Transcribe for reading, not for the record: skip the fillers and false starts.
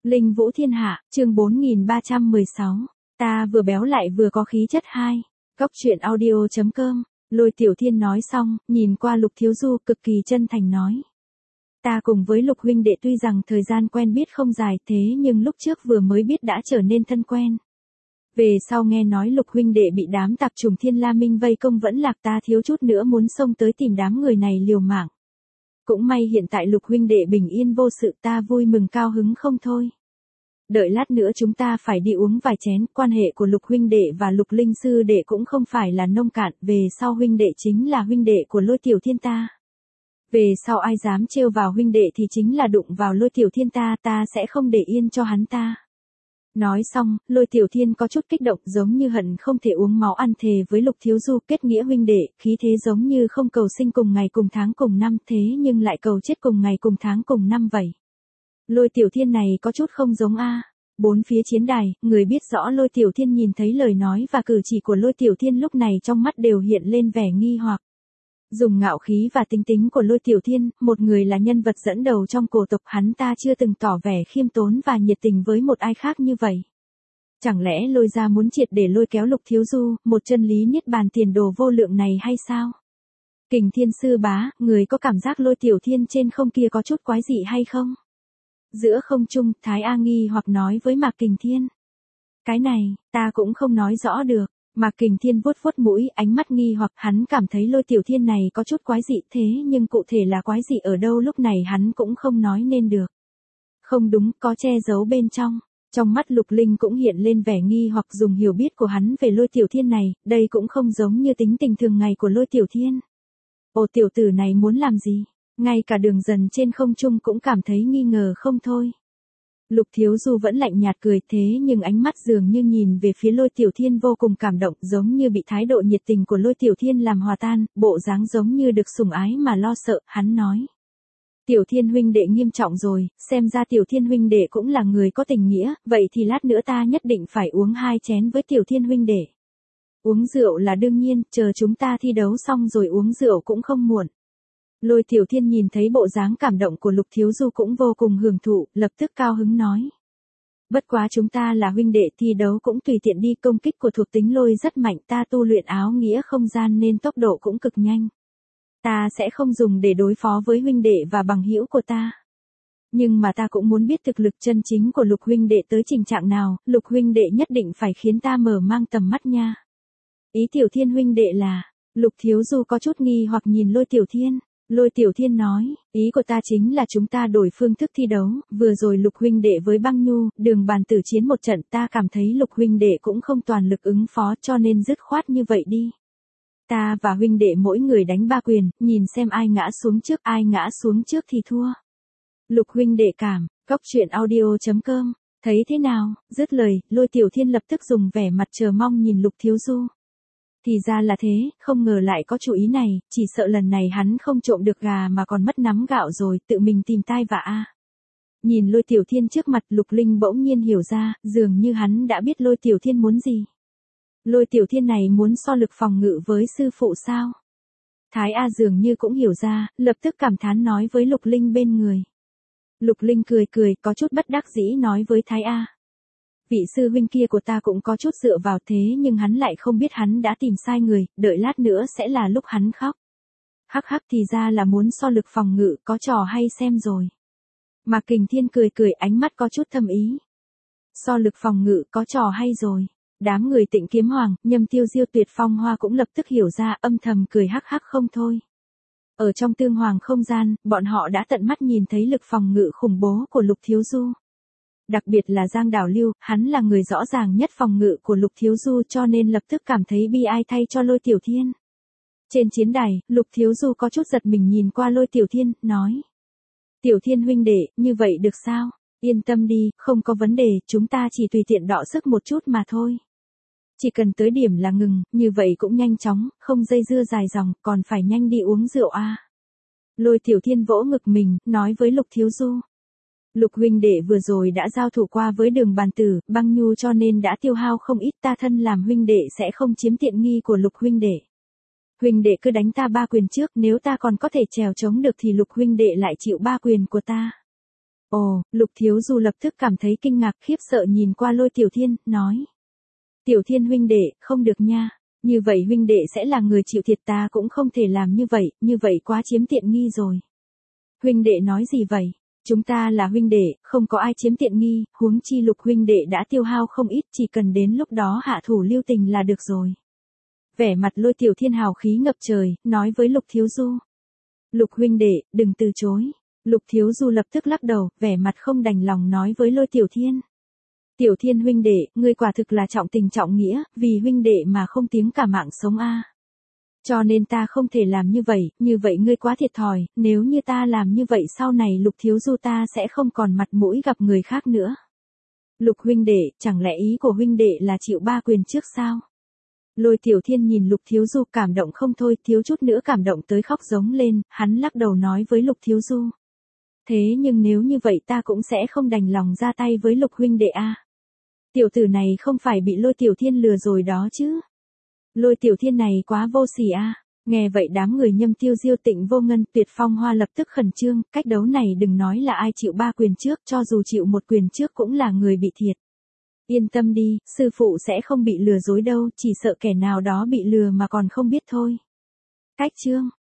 Linh Vũ Thiên Hạ, chương 4316. Ta vừa béo lại vừa có khí chất 2. Góc truyện audio.com. Lôi Tiểu Thiên nói xong, nhìn qua Lục Thiếu Du cực kỳ chân thành nói. Ta cùng với Lục huynh đệ tuy rằng thời gian quen biết không dài thế nhưng lúc trước vừa mới biết đã trở nên thân quen. Về sau nghe nói Lục huynh đệ bị đám tạp chủng Thiên La Minh vây công vẫn lạc, ta thiếu chút nữa muốn xông tới tìm đám người này liều mạng. Cũng may hiện tại Lục huynh đệ bình yên vô sự, ta vui mừng cao hứng không thôi. Đợi lát nữa chúng ta phải đi uống vài chén, quan hệ của Lục huynh đệ và Lục Linh sư đệ cũng không phải là nông cạn, về sau huynh đệ chính là huynh đệ của Lôi Tiểu Thiên ta. Về sau ai dám trêu vào huynh đệ thì chính là đụng vào Lôi Tiểu Thiên ta, ta sẽ không để yên cho hắn ta. Nói xong, Lôi Tiểu Thiên có chút kích động, giống như hận không thể uống máu ăn thề với Lục Thiếu Du, kết nghĩa huynh đệ, khí thế giống như không cầu sinh cùng ngày cùng tháng cùng năm thế nhưng lại cầu chết cùng ngày cùng tháng cùng năm vậy. Lôi Tiểu Thiên này có chút không giống a. Bốn phía chiến đài, người biết rõ Lôi Tiểu Thiên nhìn thấy lời nói và cử chỉ của Lôi Tiểu Thiên lúc này trong mắt đều hiện lên vẻ nghi hoặc. Dùng ngạo khí và tính tính của Lôi Tiểu Thiên, một người là nhân vật dẫn đầu trong cổ tộc, hắn ta chưa từng tỏ vẻ khiêm tốn và nhiệt tình với một ai khác như vậy. Chẳng lẽ Lôi gia muốn triệt để lôi kéo Lục Thiếu Du, một chân lý niết bàn tiền đồ vô lượng này hay sao? Kình Thiên sư bá, người có cảm giác Lôi Tiểu Thiên trên không kia có chút quái dị hay không? Giữa không trung, Thái A nghi hoặc nói với Mạc Kình Thiên. Cái này, ta cũng không nói rõ được. Mạc Kình Thiên vuốt vuốt mũi, ánh mắt nghi hoặc, hắn cảm thấy Lôi Tiểu Thiên này có chút quái dị thế nhưng cụ thể là quái dị ở đâu lúc này hắn cũng không nói nên được. Không đúng, có che giấu bên trong. Trong mắt Lục Linh cũng hiện lên vẻ nghi hoặc, dùng hiểu biết của hắn về Lôi Tiểu Thiên này, đây cũng không giống như tính tình thường ngày của Lôi Tiểu Thiên. Ồ, tiểu tử này muốn làm gì? Ngay cả Đường Dần trên không trung cũng cảm thấy nghi ngờ không thôi. Lục Thiếu Du vẫn lạnh nhạt cười thế nhưng ánh mắt dường như nhìn về phía Lôi Tiểu Thiên vô cùng cảm động, giống như bị thái độ nhiệt tình của Lôi Tiểu Thiên làm hòa tan, bộ dáng giống như được sủng ái mà lo sợ, hắn nói. Tiểu Thiên huynh đệ nghiêm trọng rồi, xem ra Tiểu Thiên huynh đệ cũng là người có tình nghĩa, vậy thì lát nữa ta nhất định phải uống 2 chén với Tiểu Thiên huynh đệ. Uống rượu là đương nhiên, chờ chúng ta thi đấu xong rồi uống rượu cũng không muộn. Lôi Tiểu Thiên nhìn thấy bộ dáng cảm động của Lục Thiếu Du cũng vô cùng hưởng thụ, lập tức cao hứng nói. Bất quá chúng ta là huynh đệ, thi đấu cũng tùy tiện đi, công kích của thuộc tính Lôi rất mạnh, ta tu luyện áo nghĩa không gian nên tốc độ cũng cực nhanh. Ta sẽ không dùng để đối phó với huynh đệ và bằng hữu của ta. Nhưng mà ta cũng muốn biết thực lực chân chính của Lục huynh đệ tới trình trạng nào, Lục huynh đệ nhất định phải khiến ta mở mang tầm mắt nha. Ý Tiểu Thiên huynh đệ là, Lục Thiếu Du có chút nghi hoặc nhìn Lôi Tiểu Thiên. Lôi Tiểu Thiên nói, ý của ta chính là chúng ta đổi phương thức thi đấu, vừa rồi Lục huynh đệ với Băng Nhu, Đường bàn tử chiến một trận, ta cảm thấy Lục huynh đệ cũng không toàn lực ứng phó cho nên dứt khoát như vậy đi. Ta và huynh đệ mỗi người đánh 3 quyền, nhìn xem ai ngã xuống trước thì thua. Lục huynh đệ cảm, góc truyện audio.com, thấy thế nào? Dứt lời, Lôi Tiểu Thiên lập tức dùng vẻ mặt chờ mong nhìn Lục Thiếu Du. Thì ra là thế, không ngờ lại có chủ ý này, chỉ sợ lần này hắn không trộm được gà mà còn mất nắm gạo rồi, tự mình tìm tai vạ a. Nhìn Lôi Tiểu Thiên trước mặt, Lục Linh bỗng nhiên hiểu ra, dường như hắn đã biết Lôi Tiểu Thiên muốn gì. Lôi Tiểu Thiên này muốn so lực phòng ngự với sư phụ sao? Thái A dường như cũng hiểu ra, lập tức cảm thán nói với Lục Linh bên người. Lục Linh cười cười, có chút bất đắc dĩ nói với Thái A. Vị sư huynh kia của ta cũng có chút dựa vào thế nhưng hắn lại không biết hắn đã tìm sai người, đợi lát nữa sẽ là lúc hắn khóc. Hắc hắc, thì ra là muốn so lực phòng ngự, có trò hay xem rồi. Mạc Kình Thiên cười cười, ánh mắt có chút thâm ý. So lực phòng ngự, có trò hay rồi. Đám người Tịnh Kiếm Hoàng, Nhâm Tiêu Diêu, Tuyệt Phong Hoa cũng lập tức hiểu ra, âm thầm cười hắc hắc không thôi. Ở trong tương hoàng không gian, bọn họ đã tận mắt nhìn thấy lực phòng ngự khủng bố của Lục Thiếu Du. Đặc biệt là Giang Đảo Lưu, hắn là người rõ ràng nhất phòng ngự của Lục Thiếu Du cho nên lập tức cảm thấy bi ai thay cho Lôi Tiểu Thiên. Trên chiến đài, Lục Thiếu Du có chút giật mình nhìn qua Lôi Tiểu Thiên, nói. Tiểu Thiên huynh đệ, như vậy được sao? Yên tâm đi, không có vấn đề, chúng ta chỉ tùy tiện đọ sức một chút mà thôi. Chỉ cần tới điểm là ngừng, như vậy cũng nhanh chóng, không dây dưa dài dòng, còn phải nhanh đi uống rượu a. Lôi Tiểu Thiên vỗ ngực mình, nói với Lục Thiếu Du. Lục huynh đệ vừa rồi đã giao thủ qua với Đường bàn tử, Băng Nhu cho nên đã tiêu hao không ít, ta thân làm huynh đệ sẽ không chiếm tiện nghi của Lục huynh đệ. Huynh đệ cứ đánh ta 3 quyền trước, nếu ta còn có thể trèo chống được thì Lục huynh đệ lại chịu 3 quyền của ta. Ồ, Lục Thiếu Du lập tức cảm thấy kinh ngạc khiếp sợ nhìn qua Lôi Tiểu Thiên, nói. Tiểu Thiên huynh đệ, không được nha. Như vậy huynh đệ sẽ là người chịu thiệt, ta cũng không thể làm như vậy quá chiếm tiện nghi rồi. Huynh đệ nói gì vậy? Chúng ta là huynh đệ, không có ai chiếm tiện nghi, huống chi Lục huynh đệ đã tiêu hao không ít, chỉ cần đến lúc đó hạ thủ lưu tình là được rồi. Vẻ mặt Lôi Tiểu Thiên hào khí ngập trời, nói với Lục Thiếu Du. Lục huynh đệ, đừng từ chối. Lục Thiếu Du lập tức lắc đầu, vẻ mặt không đành lòng nói với Lôi Tiểu Thiên. Tiểu Thiên huynh đệ, ngươi quả thực là trọng tình trọng nghĩa, vì huynh đệ mà không tiếng cả mạng sống a. Cho nên ta không thể làm như vậy ngươi quá thiệt thòi, nếu như ta làm như vậy sau này Lục Thiếu Du ta sẽ không còn mặt mũi gặp người khác nữa. Lục huynh đệ, chẳng lẽ ý của huynh đệ là chịu ba quyền trước sao? Lôi Tiểu Thiên nhìn Lục Thiếu Du cảm động không thôi, thiếu chút nữa cảm động tới khóc giống lên, hắn lắc đầu nói với Lục Thiếu Du. Thế nhưng nếu như vậy ta cũng sẽ không đành lòng ra tay với Lục huynh đệ a. Tiểu tử này không phải bị Lôi Tiểu Thiên lừa rồi đó chứ. Lôi Tiểu Thiên này quá vô sỉ a. Nghe vậy đám người Nhâm Tiêu Diêu Tịnh Vô Ngân Tuyệt Phong Hoa lập tức khẩn trương, cách đấu này đừng nói là ai chịu ba quyền trước, cho dù chịu một quyền trước cũng là người bị thiệt. Yên tâm đi, sư phụ sẽ không bị lừa dối đâu, chỉ sợ kẻ nào đó bị lừa mà còn không biết thôi. Cách chương